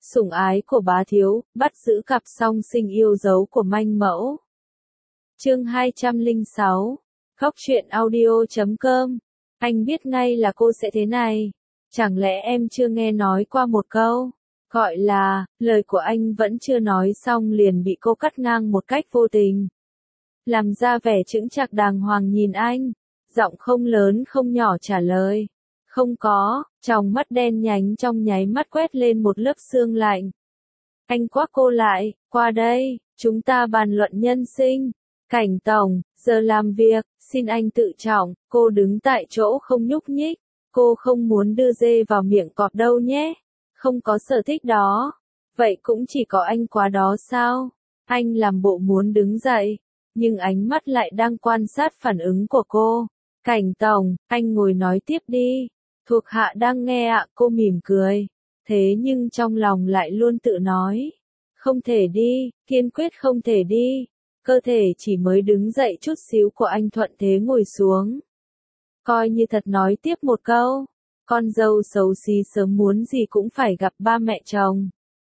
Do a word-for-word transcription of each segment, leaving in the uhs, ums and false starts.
Sủng ái của bá thiếu, bắt giữ cặp song sinh yêu dấu của manh mẫu. Chương hai trăm lẻ sáu. Khóc chuyện audio chấm com. Anh biết ngay là cô sẽ thế này. Chẳng lẽ em chưa nghe nói qua một câu? Gọi là, lời của anh vẫn chưa nói xong liền bị cô cắt ngang một cách vô tình. Làm ra vẻ chững chạc đàng hoàng nhìn anh. Giọng không lớn không nhỏ trả lời. Không có, tròng mắt đen nhánh trong nháy mắt quét lên một lớp sương lạnh. Anh quát cô lại, qua đây, chúng ta bàn luận nhân sinh. Cảnh tổng, giờ làm việc, xin anh tự trọng, cô đứng tại chỗ không nhúc nhích. Cô không muốn đưa dê vào miệng cọp đâu nhé. Không có sở thích đó. Vậy cũng chỉ có anh quá đó sao? Anh làm bộ muốn đứng dậy, nhưng ánh mắt lại đang quan sát phản ứng của cô. Cảnh tổng, anh ngồi nói tiếp đi. Thuộc hạ đang nghe ạ, cô mỉm cười. Thế nhưng trong lòng lại luôn tự nói. Không thể đi, kiên quyết không thể đi. Cơ thể chỉ mới đứng dậy chút xíu của anh thuận thế ngồi xuống. Coi như thật nói tiếp một câu. Con dâu xấu xí sớm muốn gì cũng phải gặp ba mẹ chồng.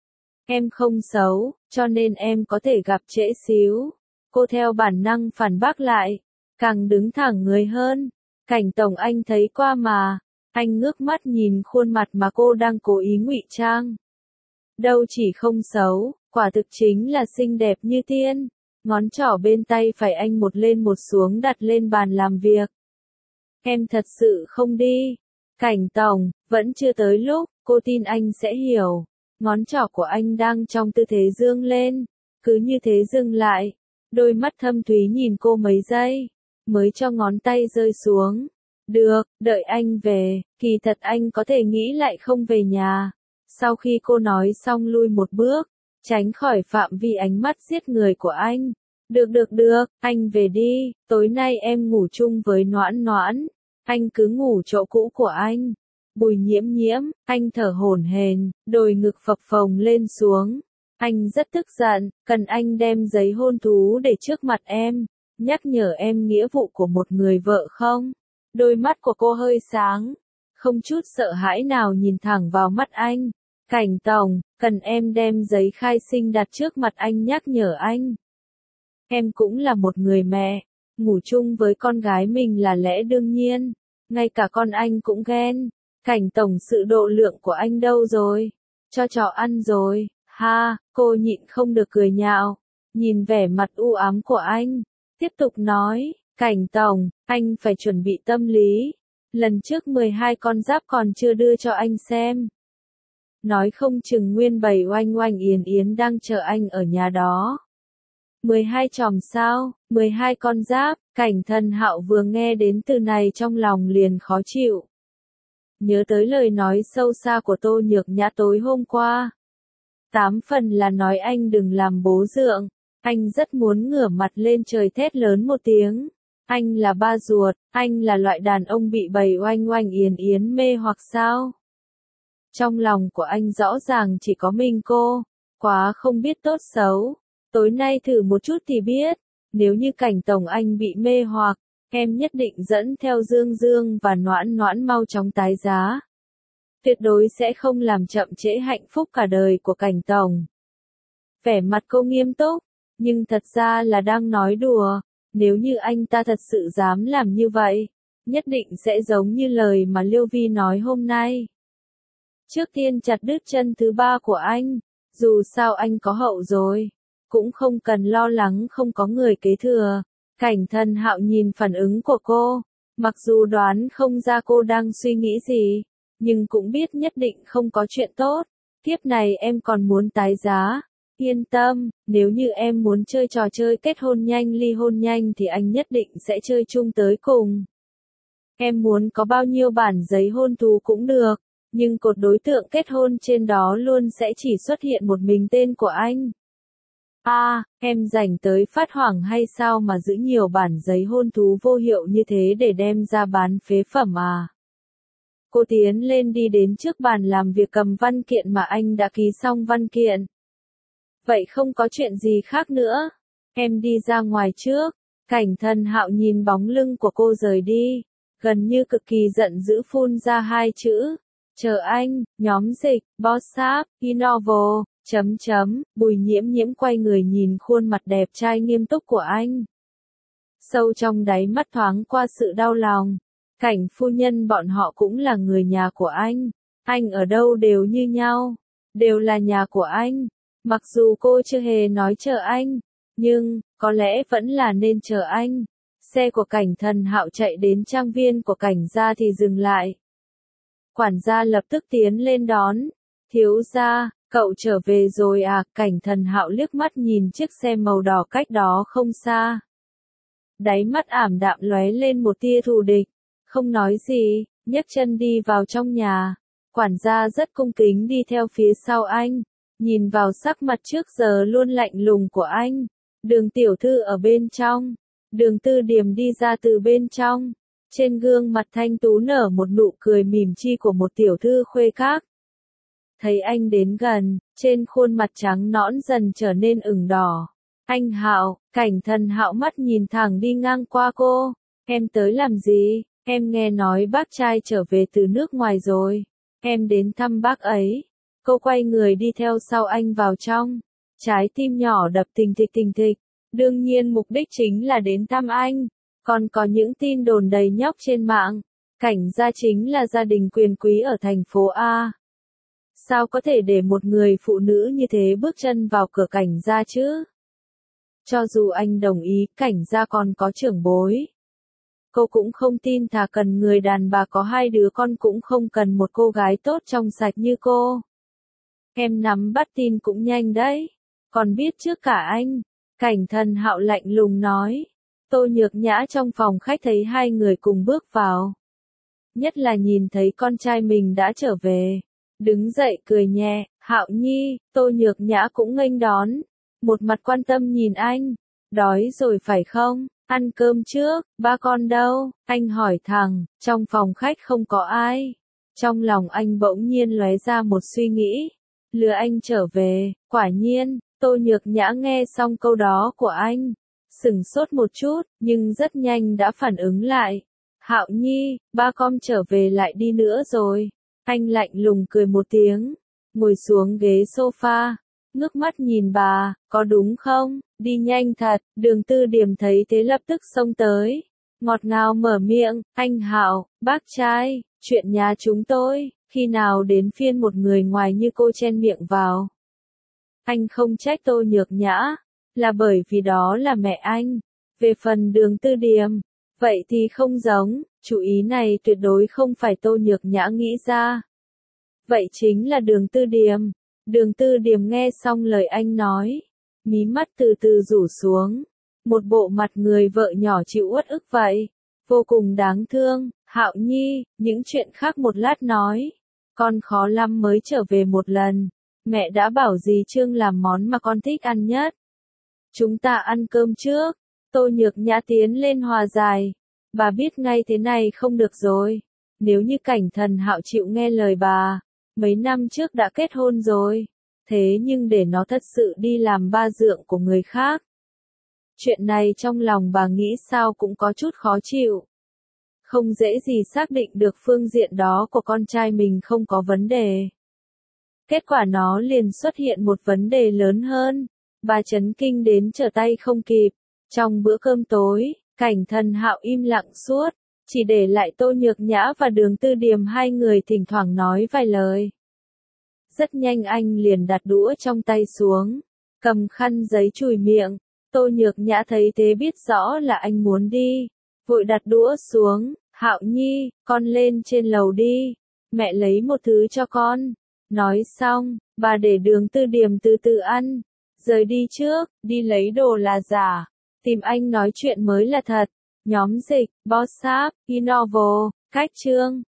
Em không xấu, cho nên em có thể gặp trễ xíu. Cô theo bản năng phản bác lại. Càng đứng thẳng người hơn. Cảnh tổng anh thấy qua mà. Anh ngước mắt nhìn khuôn mặt mà cô đang cố ý ngụy trang. Đâu chỉ không xấu, quả thực chính là xinh đẹp như tiên. Ngón trỏ bên tay phải anh một lên một xuống đặt lên bàn làm việc. Em thật sự không đi. Cảnh tổng, vẫn chưa tới lúc, cô tin anh sẽ hiểu. Ngón trỏ của anh đang trong tư thế dương lên. Cứ như thế dừng lại. Đôi mắt thâm thúy nhìn cô mấy giây. Mới cho ngón tay rơi xuống. Được, đợi anh về, kỳ thật anh có thể nghĩ lại không về nhà. Sau khi cô nói xong lui một bước, tránh khỏi phạm vi ánh mắt giết người của anh. Được được được, anh về đi, tối nay em ngủ chung với Noãn Noãn. Anh cứ ngủ chỗ cũ của anh. Bùi Nhiễm Nhiễm, anh thở hổn hển, đồi ngực phập phồng lên xuống. Anh rất tức giận, cần anh đem giấy hôn thú để trước mặt em, nhắc nhở em nghĩa vụ của một người vợ không? Đôi mắt của cô hơi sáng, không chút sợ hãi nào nhìn thẳng vào mắt anh. Cảnh tổng, cần em đem giấy khai sinh đặt trước mặt anh nhắc nhở anh. Em cũng là một người mẹ, ngủ chung với con gái mình là lẽ đương nhiên, ngay cả con anh cũng ghen. Cảnh tổng sự độ lượng của anh đâu rồi? Cho chó ăn rồi, ha, cô nhịn không được cười nhạo, nhìn vẻ mặt u ám của anh, tiếp tục nói. Cảnh tổng, anh phải chuẩn bị tâm lý. Lần trước mười hai con giáp còn chưa đưa cho anh xem. Nói không chừng nguyên bầy oanh oanh yến yến đang chờ anh ở nhà đó. mười hai chòm sao, mười hai con giáp, Cảnh Thần Hạo vừa nghe đến từ này trong lòng liền khó chịu. Nhớ tới lời nói sâu xa của Tô Nhược Nhã tối hôm qua. Tám phần là nói anh đừng làm bố dượng. Anh rất muốn ngửa mặt lên trời thét lớn một tiếng. Anh là ba ruột, anh là loại đàn ông bị bầy oanh oanh yến yến mê hoặc sao? Trong lòng của anh rõ ràng chỉ có mình cô, quá không biết tốt xấu. Tối nay thử một chút thì biết, nếu như Cảnh tổng anh bị mê hoặc, em nhất định dẫn theo Dương Dương và Noãn Noãn mau chóng tái giá. Tuyệt đối sẽ không làm chậm trễ hạnh phúc cả đời của Cảnh tổng. Vẻ mặt cô nghiêm túc, nhưng thật ra là đang nói đùa. Nếu như anh ta thật sự dám làm như vậy, nhất định sẽ giống như lời mà Liêu Vi nói hôm nay. Trước tiên chặt đứt chân thứ ba của anh, dù sao anh có hậu rồi, cũng không cần lo lắng không có người kế thừa. Cảnh Thần Hạo nhìn phản ứng của cô, mặc dù đoán không ra cô đang suy nghĩ gì, nhưng cũng biết nhất định không có chuyện tốt. Kiếp này em còn muốn tái giá. Yên tâm, nếu như em muốn chơi trò chơi kết hôn nhanh ly hôn nhanh thì anh nhất định sẽ chơi chung tới cùng. Em muốn có bao nhiêu bản giấy hôn thú cũng được, nhưng cột đối tượng kết hôn trên đó luôn sẽ chỉ xuất hiện một mình tên của anh. À, em rảnh tới phát hoảng hay sao mà giữ nhiều bản giấy hôn thú vô hiệu như thế để đem ra bán phế phẩm à? Cô tiến lên đi đến trước bàn làm việc cầm văn kiện mà anh đã ký xong văn kiện. Vậy không có chuyện gì khác nữa. Em đi ra ngoài trước. Cảnh Thần Hạo nhìn bóng lưng của cô rời đi. Gần như cực kỳ giận dữ phun ra hai chữ. Chờ anh, nhóm dịch, WhatsApp, Innovo, chấm chấm, Bùi Nhiễm Nhiễm quay người nhìn khuôn mặt đẹp trai nghiêm túc của anh. Sâu trong đáy mắt thoáng qua sự đau lòng. Cảnh phu nhân bọn họ cũng là người nhà của anh. Anh ở đâu đều như nhau. Đều là nhà của anh. Mặc dù cô chưa hề nói chờ anh. Nhưng, có lẽ vẫn là nên chờ anh. Xe của Cảnh Thần Hạo chạy đến trang viên của Cảnh gia thì dừng lại. Quản gia lập tức tiến lên đón. Thiếu gia, cậu trở về rồi à? Cảnh Thần Hạo liếc mắt nhìn chiếc xe màu đỏ cách đó không xa. Đáy mắt ảm đạm lóe lên một tia thù địch. Không nói gì, nhấc chân đi vào trong nhà. Quản gia rất cung kính đi theo phía sau anh. Nhìn vào sắc mặt trước giờ luôn lạnh lùng của anh. Đường tiểu thư ở bên trong. Đường Tư Điềm đi ra từ bên trong. Trên gương mặt thanh tú nở một nụ cười mỉm chi của một tiểu thư khuê các. Thấy anh đến gần, trên khuôn mặt trắng nõn dần trở nên ửng đỏ. Anh Hạo, Cảnh Thần Hạo mắt nhìn thẳng đi ngang qua cô. Em tới làm gì? Em nghe nói bác trai trở về từ nước ngoài rồi. Em đến thăm bác ấy. Cô quay người đi theo sau anh vào trong. Trái tim nhỏ đập thình thịch thình thịch. Đương nhiên mục đích chính là đến thăm anh. Còn có những tin đồn đầy nhóc trên mạng. Cảnh gia chính là gia đình quyền quý ở thành phố A. Sao có thể để một người phụ nữ như thế bước chân vào cửa Cảnh gia chứ? Cho dù anh đồng ý, Cảnh gia còn có trưởng bối. Cô cũng không tin thà cần người đàn bà có hai đứa con cũng không cần một cô gái tốt trong sạch như cô. Em nắm bắt tin cũng nhanh đấy. Còn biết trước cả anh. Cảnh Thần Hạo lạnh lùng nói. Tô Nhược Nhã trong phòng khách thấy hai người cùng bước vào. Nhất là nhìn thấy con trai mình đã trở về. Đứng dậy cười nhẹ, Hạo Nhi, Tô Nhược Nhã cũng nghênh đón. Một mặt quan tâm nhìn anh. Đói rồi phải không? Ăn cơm trước, ba con đâu? Anh hỏi thẳng, trong phòng khách không có ai. Trong lòng anh bỗng nhiên lóe ra một suy nghĩ. Lừa anh trở về, quả nhiên, Tô Nhược Nhã nghe xong câu đó của anh. Sửng sốt một chút, nhưng rất nhanh đã phản ứng lại. Hạo Nhi, ba con trở về lại đi nữa rồi. Anh lạnh lùng cười một tiếng, ngồi xuống ghế sofa, ngước mắt nhìn bà, có đúng không? Đi nhanh thật. Đường Tư Điềm thấy thế lập tức xông tới, ngọt ngào mở miệng, anh Hạo, bác trai, chuyện nhà chúng tôi, khi nào đến phiên một người ngoài như cô chen miệng vào. Anh không trách Tô Nhược Nhã, là bởi vì đó là mẹ anh. Về phần Đường Tư Điềm, vậy thì không giống, chủ ý này tuyệt đối không phải Tô Nhược Nhã nghĩ ra. Vậy chính là Đường Tư Điềm. Đường Tư Điềm nghe xong lời anh nói, mí mắt từ từ rủ xuống, một bộ mặt người vợ nhỏ chịu uất ức vậy, vô cùng đáng thương. Hạo Nhi, những chuyện khác một lát nói, con khó lắm mới trở về một lần, mẹ đã bảo dì Trương làm món mà con thích ăn nhất. Chúng ta ăn cơm trước. Tô Nhược Nhã tiến lên hòa giải, bà biết ngay thế này không được rồi, nếu như Cảnh Thần Hạo chịu nghe lời bà, mấy năm trước đã kết hôn rồi. Thế nhưng để nó thật sự đi làm ba dượng của người khác. Chuyện này trong lòng bà nghĩ sao cũng có chút khó chịu. Không dễ gì xác định được phương diện đó của con trai mình không có vấn đề. Kết quả nó liền xuất hiện một vấn đề lớn hơn. Bà chấn kinh đến trở tay không kịp. Trong bữa cơm tối, Cảnh Thần Hạo im lặng suốt. Chỉ để lại Tô Nhược Nhã và Đường Tư Điềm hai người thỉnh thoảng nói vài lời. Rất nhanh anh liền đặt đũa trong tay xuống, cầm khăn giấy chùi miệng. Tô Nhược Nhã thấy thế biết rõ là anh muốn đi, vội đặt đũa xuống. Hạo Nhi, con lên trên lầu đi, mẹ lấy một thứ cho con. Nói xong, bà để Đường Tư Điềm từ từ ăn, rời đi trước, đi lấy đồ là giả, tìm anh nói chuyện mới là thật. Nhóm dịch, WhatsApp, Innovo, cách chương.